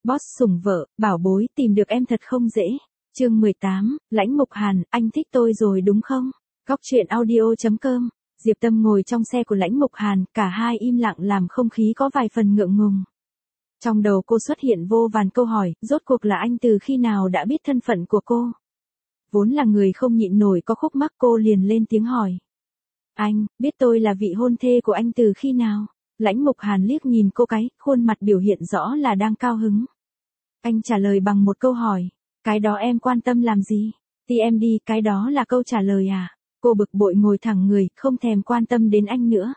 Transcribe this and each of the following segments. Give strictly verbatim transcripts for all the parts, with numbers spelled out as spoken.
Boss sủng vợ, bảo bối, tìm được em thật không dễ. Chương mười tám, Lãnh Mục Hàn, anh thích tôi rồi đúng không? Góc truyện audio chấm com. Diệp Tâm ngồi trong xe của Lãnh Mục Hàn, cả hai im lặng làm không khí có vài phần ngượng ngùng. Trong đầu cô xuất hiện vô vàn câu hỏi, rốt cuộc là anh từ khi nào đã biết thân phận của cô? Vốn là người không nhịn nổi có khúc mắc, cô liền lên tiếng hỏi. Anh, biết tôi là vị hôn thê của anh từ khi nào? Lãnh Mục Hàn liếc nhìn cô cái, khuôn mặt biểu hiện rõ là đang cao hứng. Anh trả lời bằng một câu hỏi. Cái đó em quan tâm làm gì? Thì em đi, cái đó là câu trả lời à? Cô bực bội ngồi thẳng người, không thèm quan tâm đến anh nữa.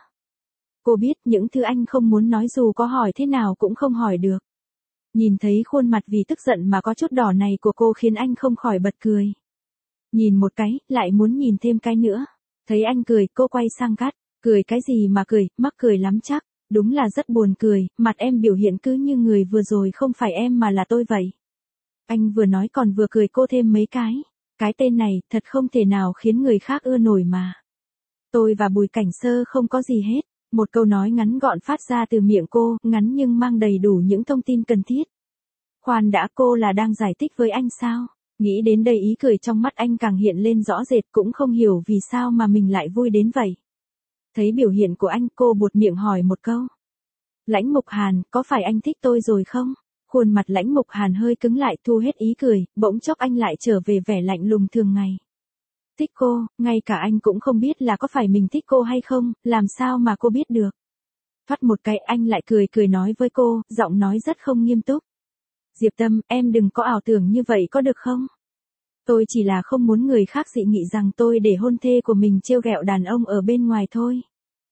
Cô biết những thứ anh không muốn nói dù có hỏi thế nào cũng không hỏi được. Nhìn thấy khuôn mặt vì tức giận mà có chút đỏ này của cô khiến anh không khỏi bật cười. Nhìn một cái, lại muốn nhìn thêm cái nữa. Thấy anh cười, cô quay sang cắt. Cười cái gì mà cười, mắc cười lắm chắc. Đúng là rất buồn cười, mặt em biểu hiện cứ như người vừa rồi không phải em mà là tôi vậy. Anh vừa nói còn vừa cười cô thêm mấy cái. Cái tên này, thật không thể nào khiến người khác ưa nổi mà. Tôi và Bùi Cảnh Sơ không có gì hết. Một câu nói ngắn gọn phát ra từ miệng cô, ngắn nhưng mang đầy đủ những thông tin cần thiết. Khoan đã, cô là đang giải thích với anh sao? Nghĩ đến đây ý cười trong mắt anh càng hiện lên rõ rệt, cũng không hiểu vì sao mà mình lại vui đến vậy. Thấy biểu hiện của anh, cô buột miệng hỏi một câu. Lãnh Mục Hàn, có phải anh thích tôi rồi không? Khuôn mặt Lãnh Mục Hàn hơi cứng lại, thu hết ý cười, bỗng chốc anh lại trở về vẻ lạnh lùng thường ngày. Thích cô, ngay cả anh cũng không biết là có phải mình thích cô hay không, làm sao mà cô biết được. Thoát một cái anh lại cười cười nói với cô, giọng nói rất không nghiêm túc. Diệp Tâm, em đừng có ảo tưởng như vậy có được không? Tôi chỉ là không muốn người khác dị nghị rằng tôi để hôn thê của mình trêu ghẹo đàn ông ở bên ngoài thôi.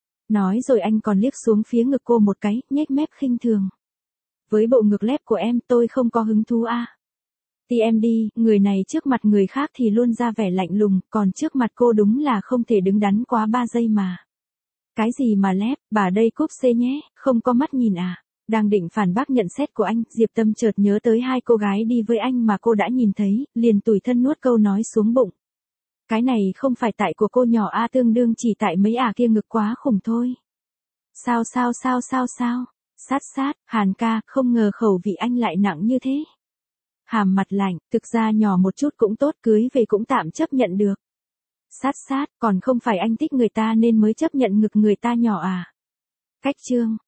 Nói rồi anh còn liếc xuống phía ngực cô một cái, nhếch mép khinh thường. Với bộ ngực lép của em tôi không có hứng thú à. Thì em đi, người này trước mặt người khác thì luôn ra vẻ lạnh lùng, còn trước mặt cô đúng là không thể đứng đắn quá ba giây mà. Cái gì mà lép, bà đây cúp xê nhé, không có mắt nhìn à. Đang định phản bác nhận xét của anh, Diệp Tâm chợt nhớ tới hai cô gái đi với anh mà cô đã nhìn thấy, liền tủi thân nuốt câu nói xuống bụng. Cái này không phải tại của cô nhỏ a, tương đương chỉ tại mấy ả kia ngực quá khủng thôi. Sao sao sao sao sao, sát sát, Hàn ca, không ngờ khẩu vị anh lại nặng như thế. Hàm mặt lạnh, thực ra nhỏ một chút cũng tốt, cưới về cũng tạm chấp nhận được. Sát sát, còn không phải anh thích người ta nên mới chấp nhận ngực người ta nhỏ à. Cách chương.